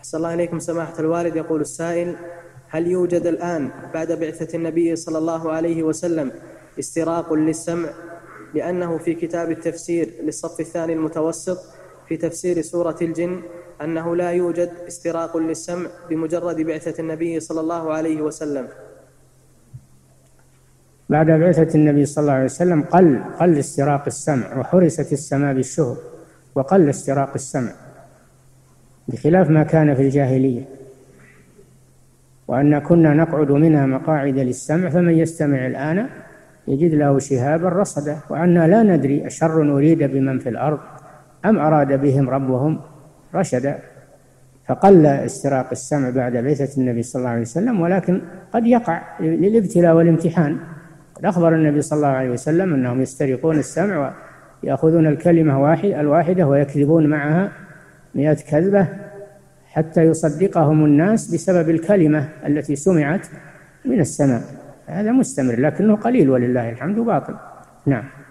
أحسن الله إليكم سماحة الوالد. يقول السائل: هل يوجد الآن بعد بعثة النبي صلى الله عليه وسلم استراق للسمع؟ لأنه في كتاب التفسير للصف الثاني المتوسط في تفسير سورة الجن أنه لا يوجد استراق للسمع بمجرد بعثة النبي صلى الله عليه وسلم. بعد بعثة النبي صلى الله عليه وسلم قل استراق السمع، وحرست السماء بالشهب، وقل استراق السمع بخلاف ما كان في الجاهلية، وأن كنا نقعد منها مقاعد للسمع فمن يستمع الآن يجد له شهابا رصدا، وأنا لا ندري أشر أريد بمن في الأرض أم أراد بهم ربهم رشدا. فقل استراق السمع بعد بعثة النبي صلى الله عليه وسلم، ولكن قد يقع للابتلاء والامتحان. قد أخبر النبي صلى الله عليه وسلم أنهم يسترقون السمع ويأخذون الكلمة الواحدة ويكذبون معها 100 كذبة حتى يصدقهم الناس بسبب الكلمة التي سمعت من السماء. هذا مستمر، لكنه قليل ولله الحمد باطل. نعم.